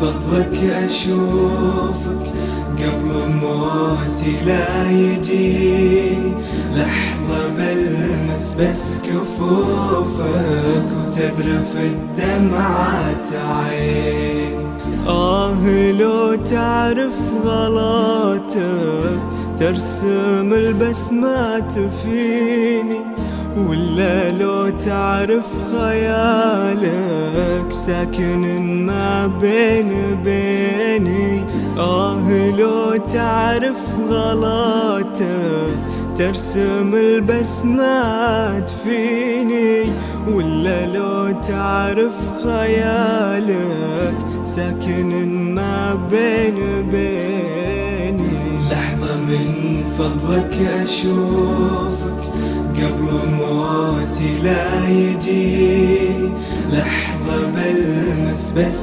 فضلك أشوفك قبل موتي لا يجي لحظة بلمس بس كفوفك وتذرف الدمعات عيني. لو تعرف غلطك ترسم البسمات فيني، ولا لو تعرف خيالك ساكن ما بيني. لو تعرف غلطك ترسم البسمات فيني، ولا لو تعرف خيالك ساكن ما بيني. لحظة من فضلك أشوفك قبل موتي لا يجي لحظة بلمس بس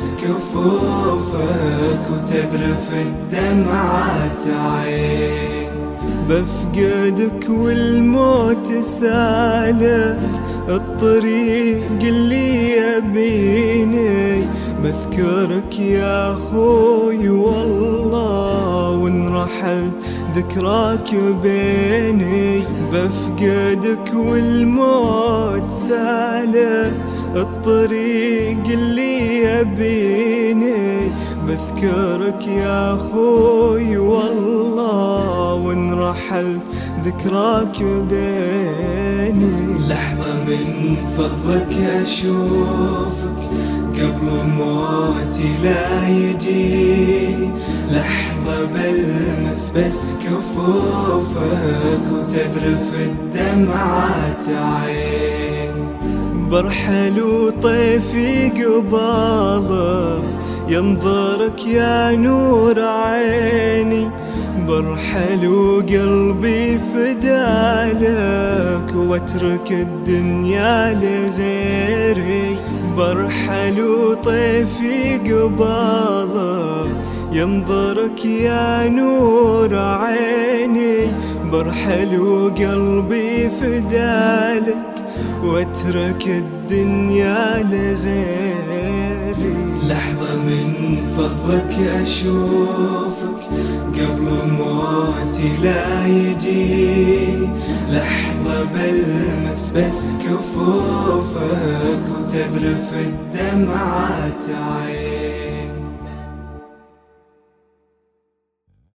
كفوفك وتذرف الدمعات عيني. بفقدك والموت سالك الطريق اللي يبيني، بذكرك يا أخوي والله وإن رحلت ذكراك بيني. بفقدك والموت سالك الطريق اللي يبيني، بذكرك يا أخوي والله وإن رحلت ذكراك بيني. لحظة من فضلك أشوفك قبل موتي لا يجي لحظة بلمس بس كفوفك وتذرف الدمعات عيني. برحل وطيفي قبالك ينظرك يا نور عيني، برحل وقلبي فدالك واترك الدنيا لغيري. برحل وطيفي قبالك ينظرك يا نور عيني، برحل وقلبي فدالك واترك الدنيا لغيري. لحظة من فضلك أشوفك قبل موتي لا يجي لحظة بلمس بس كفوفك وتذرف الدمعات عيني.